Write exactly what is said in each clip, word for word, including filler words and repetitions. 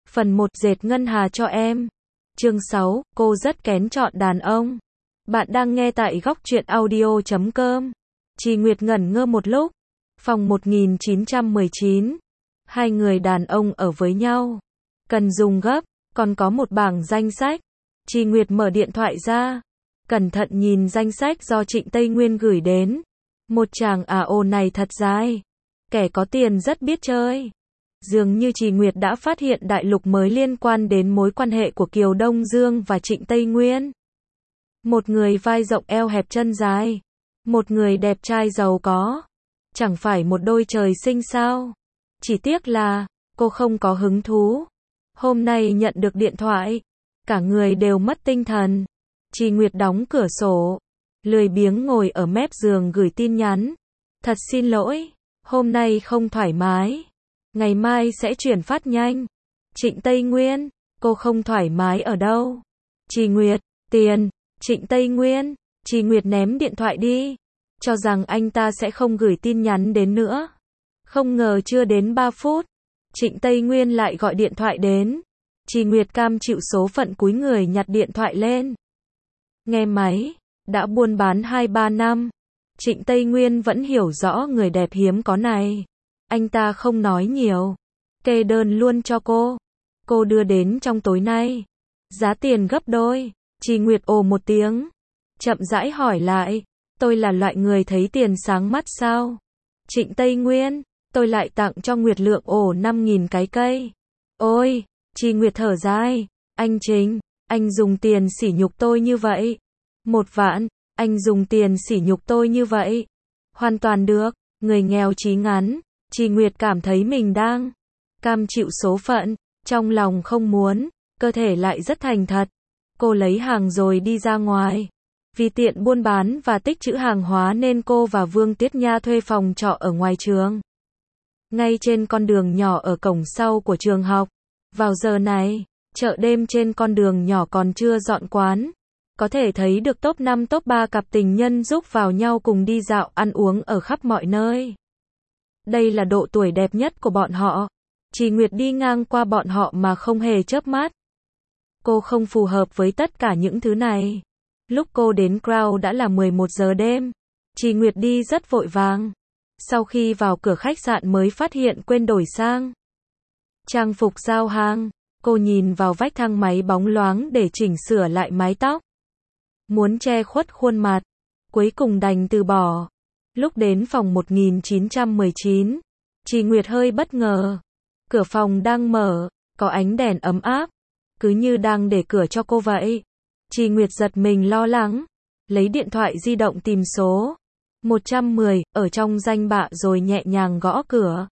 Phần một, dệt ngân hà cho em. Chương sáu, cô rất kén chọn đàn ông. Bạn đang nghe tại góc truyện audio chấm com. Trì Nguyệt ngẩn ngơ một lúc. Phòng một nghìn chín trăm mười chín. Hai người đàn ông ở với nhau. Cần dùng gấp, còn có một bảng danh sách. Trì Nguyệt mở điện thoại ra. Cẩn thận nhìn danh sách do Trịnh Tây Nguyên gửi đến. Một chàng à ồ này thật dài. Kẻ có tiền rất biết chơi. Dường như Trì Nguyệt đã phát hiện đại lục mới liên quan đến mối quan hệ của Kiều Đông Dương và Trịnh Tây Nguyên. Một người vai rộng eo hẹp chân dài. Một người đẹp trai giàu có. Chẳng phải một đôi trời sinh sao. Chỉ tiếc là, cô không có hứng thú. Hôm nay nhận được điện thoại. Cả người đều mất tinh thần. Trì Nguyệt đóng cửa sổ. Lười biếng ngồi ở mép giường gửi tin nhắn. Thật xin lỗi, hôm nay không thoải mái. Ngày mai sẽ chuyển phát nhanh. Trịnh Tây Nguyên, cô không thoải mái ở đâu? Trì Nguyệt, tiền. Trịnh Tây Nguyên, Trì Nguyệt ném điện thoại đi. Cho rằng anh ta sẽ không gửi tin nhắn đến nữa. Không ngờ chưa đến ba phút. Trịnh Tây Nguyên lại gọi điện thoại đến. Trì Nguyệt cam chịu số phận cúi người nhặt điện thoại lên. Nghe máy, đã buôn bán hai ba năm. Trịnh Tây Nguyên vẫn hiểu rõ người đẹp hiếm có này. Anh ta không nói nhiều. Kê đơn luôn cho cô. Cô đưa đến trong tối nay. Giá tiền gấp đôi. Trì Nguyệt ồ một tiếng. Chậm rãi hỏi lại. Tôi là loại người thấy tiền sáng mắt sao? Trịnh Tây Nguyên. Tôi lại tặng cho Nguyệt Lượng ổ năm nghìn cái cây. Ôi, Trì Nguyệt thở dài. Anh Trịnh, anh dùng tiền sỉ nhục tôi như vậy. Một vạn, anh dùng tiền sỉ nhục tôi như vậy. Hoàn toàn được, người nghèo chí ngắn. Trì Nguyệt cảm thấy mình đang cam chịu số phận, trong lòng không muốn, cơ thể lại rất thành thật. Cô lấy hàng rồi đi ra ngoài. Vì tiện buôn bán và tích trữ hàng hóa nên cô và Vương Tiết Nha thuê phòng trọ ở ngoài trường. Ngay trên con đường nhỏ ở cổng sau của trường học. Vào giờ này, chợ đêm trên con đường nhỏ còn chưa dọn quán. Có thể thấy được top năm top ba cặp tình nhân rúc vào nhau cùng đi dạo ăn uống ở khắp mọi nơi. Đây là độ tuổi đẹp nhất của bọn họ. Trì Nguyệt đi ngang qua bọn họ mà không hề chớp mắt. Cô không phù hợp với tất cả những thứ này. Lúc cô đến Crown đã là mười một giờ đêm. Trì Nguyệt đi rất vội vàng. Sau khi vào cửa khách sạn mới phát hiện quên đổi sang trang phục giao hàng. Cô nhìn vào vách thang máy bóng loáng để chỉnh sửa lại mái tóc. Muốn che khuất khuôn mặt. Cuối cùng đành từ bỏ. Lúc đến phòng một nghìn chín trăm mười chín, Trì Nguyệt hơi bất ngờ. Cửa phòng đang mở, có ánh đèn ấm áp. Cứ như đang để cửa cho cô vậy. Trì Nguyệt giật mình lo lắng. Lấy điện thoại di động tìm số một trăm mười ở trong danh bạ rồi nhẹ nhàng gõ cửa.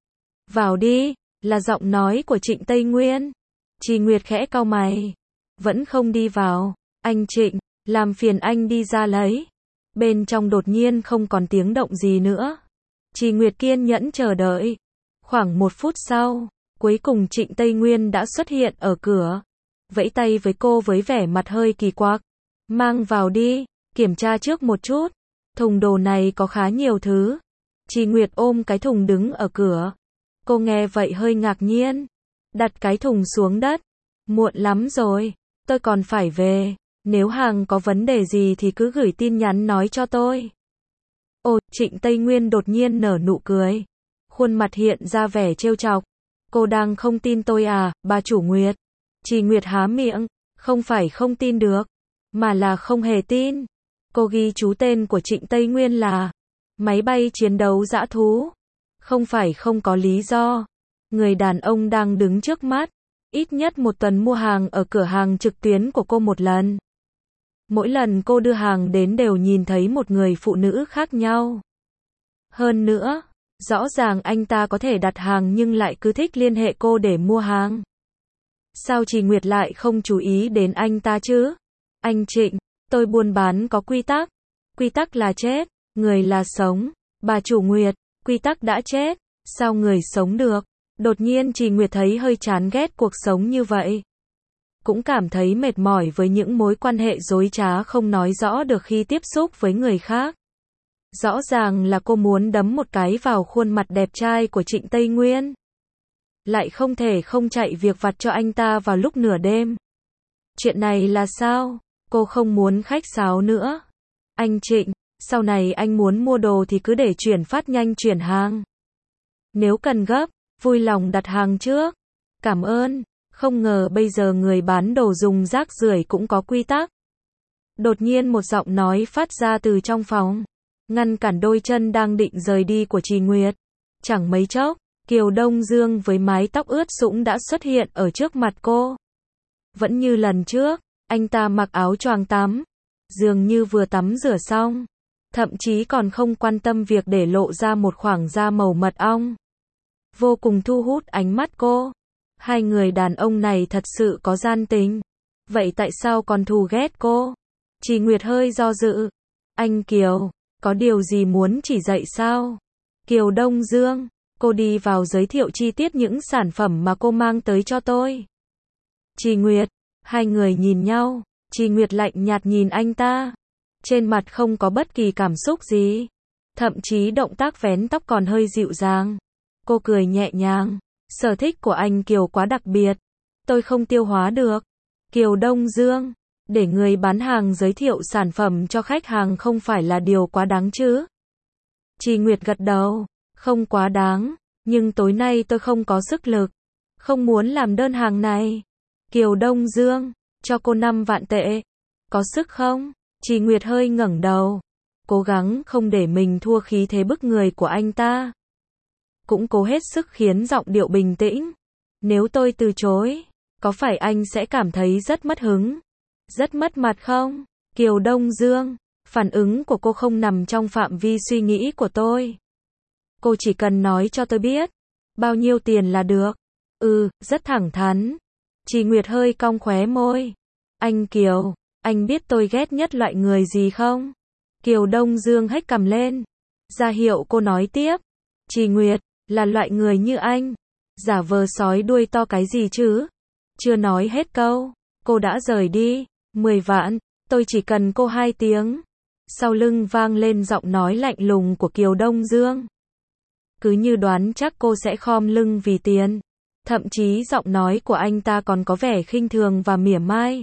Vào đi, là giọng nói của Trịnh Tây Nguyên. Trì Nguyệt khẽ cau mày. Vẫn không đi vào. Anh Trịnh, làm phiền anh đi ra lấy. Bên trong đột nhiên không còn tiếng động gì nữa. Trì Nguyệt kiên nhẫn chờ đợi. Khoảng một phút sau, cuối cùng Trịnh Tây Nguyên đã xuất hiện ở cửa. Vẫy tay với cô với vẻ mặt hơi kỳ quặc. Mang vào đi, kiểm tra trước một chút. Thùng đồ này có khá nhiều thứ. Trì Nguyệt ôm cái thùng đứng ở cửa. Cô nghe vậy hơi ngạc nhiên. Đặt cái thùng xuống đất. Muộn lắm rồi, tôi còn phải về. Nếu hàng có vấn đề gì thì cứ gửi tin nhắn nói cho tôi. Ồ, Trịnh Tây Nguyên đột nhiên nở nụ cười. Khuôn mặt hiện ra vẻ trêu chọc. Cô đang không tin tôi à, bà chủ Nguyệt? Trì Nguyệt há miệng, không phải không tin được, mà là không hề tin. Cô ghi chú tên của Trịnh Tây Nguyên là máy bay chiến đấu dã thú. Không phải không có lý do. Người đàn ông đang đứng trước mắt. Ít nhất một tuần mua hàng ở cửa hàng trực tuyến của cô một lần. Mỗi lần cô đưa hàng đến đều nhìn thấy một người phụ nữ khác nhau. Hơn nữa, rõ ràng anh ta có thể đặt hàng nhưng lại cứ thích liên hệ cô để mua hàng. Sao Trì Nguyệt lại không chú ý đến anh ta chứ? Anh Trịnh, tôi buôn bán có quy tắc. Quy tắc là chết, người là sống. Bà chủ Nguyệt, quy tắc đã chết, sao người sống được? Đột nhiên Trì Nguyệt thấy hơi chán ghét cuộc sống như vậy. Cũng cảm thấy mệt mỏi với những mối quan hệ dối trá không nói rõ được khi tiếp xúc với người khác. Rõ ràng là cô muốn đấm một cái vào khuôn mặt đẹp trai của Trịnh Tây Nguyên. lại không thể không chạy việc vặt cho anh ta vào lúc nửa đêm. Chuyện này là sao? Cô không muốn khách sáo nữa. Anh Trịnh, sau này anh muốn mua đồ thì cứ để chuyển phát nhanh chuyển hàng. Nếu cần gấp, vui lòng đặt hàng trước. Cảm ơn. Không ngờ bây giờ người bán đồ dùng rác rưởi cũng có quy tắc. Đột nhiên một giọng nói phát ra từ trong phòng, ngăn cản đôi chân đang định rời đi của Trì Nguyệt. Chẳng mấy chốc, Kiều Đông Dương với mái tóc ướt sũng đã xuất hiện ở trước mặt cô. Vẫn như lần trước, anh ta mặc áo choàng tắm, dường như vừa tắm rửa xong, thậm chí còn không quan tâm việc để lộ ra một khoảng da màu mật ong. Vô cùng thu hút ánh mắt cô. Hai người đàn ông này thật sự có gian tình. Vậy tại sao còn thù ghét cô? Trì Nguyệt hơi do dự. Anh Kiều, có điều gì muốn chỉ dạy sao? Kiều Đông Dương, cô đi vào giới thiệu chi tiết những sản phẩm mà cô mang tới cho tôi. Trì Nguyệt, hai người nhìn nhau, Trì Nguyệt lạnh nhạt nhìn anh ta. Trên mặt không có bất kỳ cảm xúc gì. Thậm chí động tác vén tóc còn hơi dịu dàng. Cô cười nhẹ nhàng. Sở thích của anh Kiều quá đặc biệt. Tôi không tiêu hóa được. Kiều Đông Dương, để người bán hàng giới thiệu sản phẩm cho khách hàng không phải là điều quá đáng chứ? Trì Nguyệt gật đầu. Không quá đáng, nhưng tối nay tôi không có sức lực. Không muốn làm đơn hàng này. Kiều Đông Dương, cho cô năm vạn tệ. Có sức không? Trì Nguyệt hơi ngẩng đầu. Cố gắng không để mình thua khí thế bức người của anh ta. Cũng cố hết sức khiến giọng điệu bình tĩnh. Nếu tôi từ chối, có phải anh sẽ cảm thấy rất mất hứng? Rất mất mặt không? Kiều Đông Dương, phản ứng của cô không nằm trong phạm vi suy nghĩ của tôi. Cô chỉ cần nói cho tôi biết. Bao nhiêu tiền là được? Ừ, rất thẳng thắn. Trì Nguyệt hơi cong khóe môi. Anh Kiều, anh biết tôi ghét nhất loại người gì không? Kiều Đông Dương hếch cằm lên. Ra hiệu cô nói tiếp. Trì Nguyệt, là loại người như anh. Giả vờ sói đuôi to cái gì chứ? Chưa nói hết câu, cô đã rời đi. Mười vạn, tôi chỉ cần cô hai tiếng. Sau lưng vang lên giọng nói lạnh lùng của Kiều Đông Dương. Cứ như đoán chắc cô sẽ khom lưng vì tiền. Thậm chí giọng nói của anh ta còn có vẻ khinh thường và mỉa mai.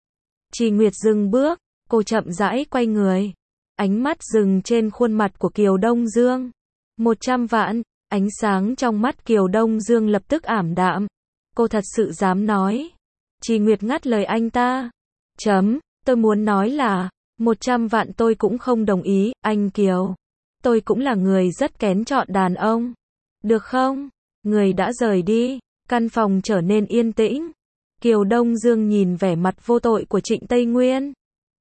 Trì Nguyệt dừng bước, cô chậm rãi quay người. Ánh mắt dừng trên khuôn mặt của Kiều Đông Dương. Một trăm vạn, ánh sáng trong mắt Kiều Đông Dương lập tức ảm đạm. Cô thật sự dám nói. Trì Nguyệt ngắt lời anh ta. Chấm, tôi muốn nói là, một trăm vạn tôi cũng không đồng ý, anh Kiều. Tôi cũng là người rất kén chọn đàn ông. Được không? Người đã rời đi, căn phòng trở nên yên tĩnh. Kiều Đông Dương nhìn vẻ mặt vô tội của Trịnh Tây Nguyên.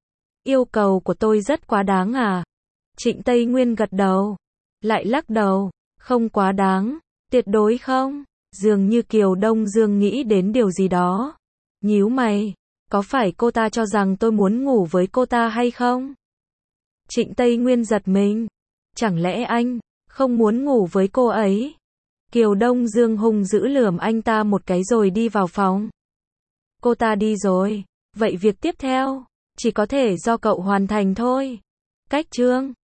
Yêu cầu của tôi rất quá đáng à? Trịnh Tây Nguyên gật đầu, lại lắc đầu, không quá đáng, tuyệt đối không. Dường như Kiều Đông Dương nghĩ đến điều gì đó. Nhíu mày, có phải cô ta cho rằng tôi muốn ngủ với cô ta hay không? Trịnh Tây Nguyên giật mình. Chẳng lẽ anh không muốn ngủ với cô ấy? Kiều Đông Dương hung dữ lườm anh ta một cái rồi đi vào phòng. Cô ta đi rồi, vậy việc tiếp theo chỉ có thể do cậu hoàn thành thôi. Cách chương